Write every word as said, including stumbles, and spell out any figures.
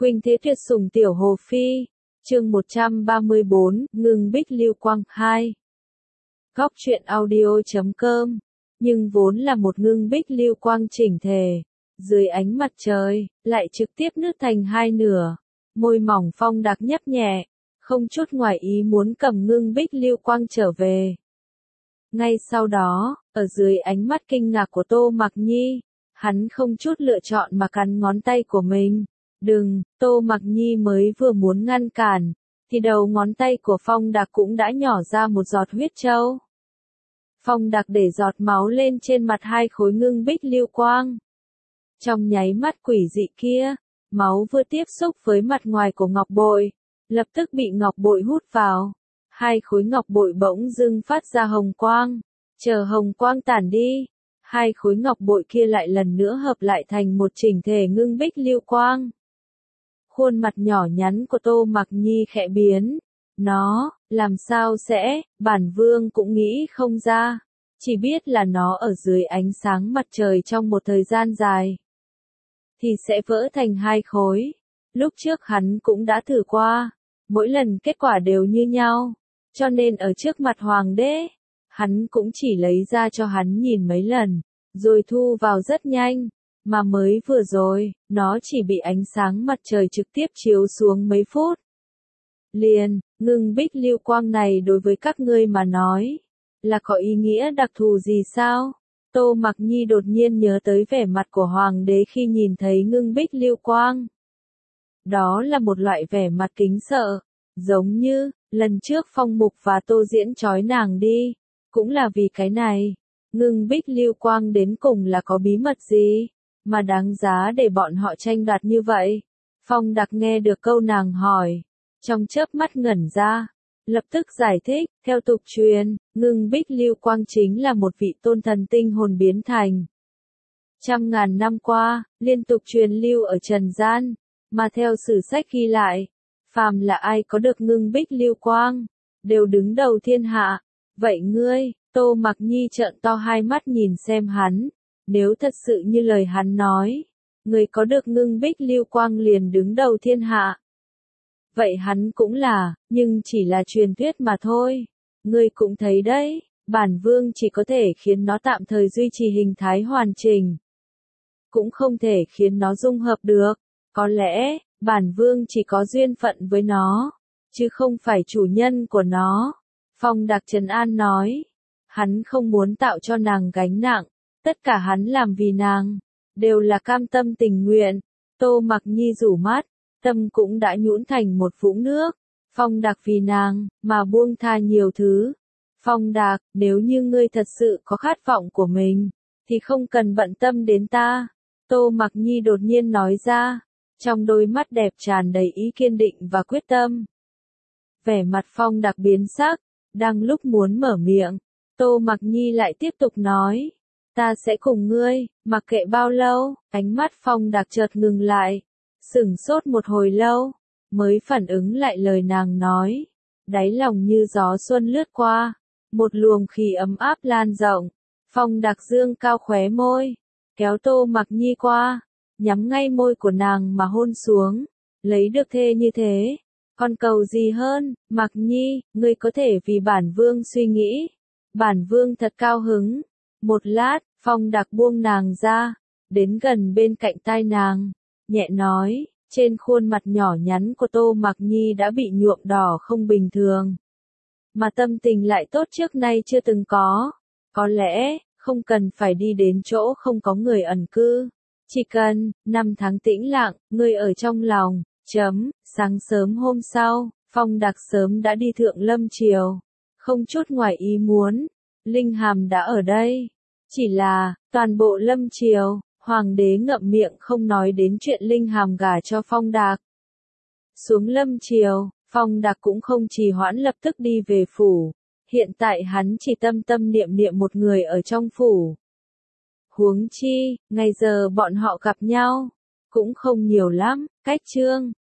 Khuynh Thế Tuyệt Sủng Tiểu Hồ Phi, chương một trăm ba mươi bốn, Ngưng Bích Lưu Quang hai. Góc truyện audio.com, nhưng vốn là một ngưng bích lưu quang chỉnh thể, dưới ánh mặt trời, lại trực tiếp nứt thành hai nửa, môi mỏng Phong Đạc nhấp nhẹ, không chút ngoài ý muốn cầm ngưng bích lưu quang trở về. Ngay sau đó, ở dưới ánh mắt kinh ngạc của Tô Mặc Nhi, hắn không chút lựa chọn mà cắn ngón tay của mình. Đừng, Tô Mặc Nhi mới vừa muốn ngăn cản, thì đầu ngón tay của Phong Đạc cũng đã nhỏ ra một giọt huyết trâu. Phong Đạc để giọt máu lên trên mặt hai khối ngưng bích lưu quang. Trong nháy mắt quỷ dị kia, máu vừa tiếp xúc với mặt ngoài của ngọc bội, lập tức bị ngọc bội hút vào. Hai khối ngọc bội bỗng dưng phát ra hồng quang, chờ hồng quang tản đi, hai khối ngọc bội kia lại lần nữa hợp lại thành một chỉnh thể ngưng bích lưu quang. Khuôn mặt nhỏ nhắn của Tô Mặc Nhi khẽ biến. Nó, làm sao sẽ, bản vương cũng nghĩ không ra. Chỉ biết là nó ở dưới ánh sáng mặt trời trong một thời gian dài, thì sẽ vỡ thành hai khối. Lúc trước hắn cũng đã thử qua, mỗi lần kết quả đều như nhau. Cho nên ở trước mặt hoàng đế, hắn cũng chỉ lấy ra cho hắn nhìn mấy lần, rồi thu vào rất nhanh. Mà mới vừa rồi, nó chỉ bị ánh sáng mặt trời trực tiếp chiếu xuống mấy phút. Liền, ngưng bích lưu quang này đối với các ngươi mà nói, là có ý nghĩa đặc thù gì sao? Tô Mặc Nhi đột nhiên nhớ tới vẻ mặt của hoàng đế khi nhìn thấy ngưng bích lưu quang. Đó là một loại vẻ mặt kính sợ, giống như, lần trước Phong Mục và Tô Diễn trói nàng đi, cũng là vì cái này. Ngưng bích lưu quang đến cùng là có bí mật gì, mà đáng giá để bọn họ tranh đoạt như vậy? Phong Đạc nghe được câu nàng hỏi, trong chớp mắt ngẩn ra, lập tức giải thích, theo tục truyền, ngưng bích lưu quang chính là một vị tôn thần tinh hồn biến thành. Trăm ngàn năm qua, liên tục truyền lưu ở trần gian, mà theo sử sách ghi lại, phàm là ai có được ngưng bích lưu quang, đều đứng đầu thiên hạ. Vậy ngươi? Tô Mặc Nhi trợn to hai mắt nhìn xem hắn. Nếu thật sự như lời hắn nói, người có được ngưng bích lưu quang liền đứng đầu thiên hạ, vậy hắn cũng là, nhưng chỉ là truyền thuyết mà thôi. Ngươi cũng thấy đấy, bản vương chỉ có thể khiến nó tạm thời duy trì hình thái hoàn chỉnh, cũng không thể khiến nó dung hợp được. Có lẽ, bản vương chỉ có duyên phận với nó, chứ không phải chủ nhân của nó. Phong Đạc trấn an nói, hắn không muốn tạo cho nàng gánh nặng. Tất cả hắn làm vì nàng, đều là cam tâm tình nguyện. Tô Mặc Nhi rủ mắt, tâm cũng đã nhũn thành một vũng nước. Phong Đạc vì nàng, mà buông tha nhiều thứ. Phong Đạc, nếu như ngươi thật sự có khát vọng của mình, thì không cần bận tâm đến ta. Tô Mặc Nhi đột nhiên nói ra, trong đôi mắt đẹp tràn đầy ý kiên định và quyết tâm. Vẻ mặt Phong Đạc biến sắc, đang lúc muốn mở miệng, Tô Mặc Nhi lại tiếp tục nói. Ta sẽ cùng ngươi, mặc kệ bao lâu. Ánh mắt Phong Đạc chợt ngừng lại, sửng sốt một hồi lâu, mới phản ứng lại lời nàng nói. Đáy lòng như gió xuân lướt qua, một luồng khí ấm áp lan rộng. Phong Đạc dương cao khóe môi, kéo Tô Mặc Nhi qua, nhắm ngay môi của nàng mà hôn xuống. Lấy được thê như thế, còn cầu gì hơn? Mặc Nhi, ngươi có thể vì bản vương suy nghĩ, bản vương thật cao hứng. Một lát, Phong Đạc buông nàng ra, đến gần bên cạnh tai nàng, nhẹ nói, trên khuôn mặt nhỏ nhắn của Tô Mặc Nhi đã bị nhuộm đỏ không bình thường. Mà tâm tình lại tốt trước nay chưa từng có. Có lẽ, không cần phải đi đến chỗ không có người ẩn cư. Chỉ cần, năm tháng tĩnh lặng, ngươi ở trong lòng, chấm, sáng sớm hôm sau, Phong Đạc sớm đã đi Thượng Lâm Triều. Không chút ngoài ý muốn, Linh Hàm đã ở đây. Chỉ là, toàn bộ Lâm Triều, hoàng đế ngậm miệng không nói đến chuyện Linh Hàm gả cho Phong Đạc. Xuống Lâm Triều, Phong Đạc cũng không trì hoãn lập tức đi về phủ. Hiện tại hắn chỉ tâm tâm niệm niệm một người ở trong phủ. Huống chi, ngày giờ bọn họ gặp nhau, cũng không nhiều lắm, cách chương.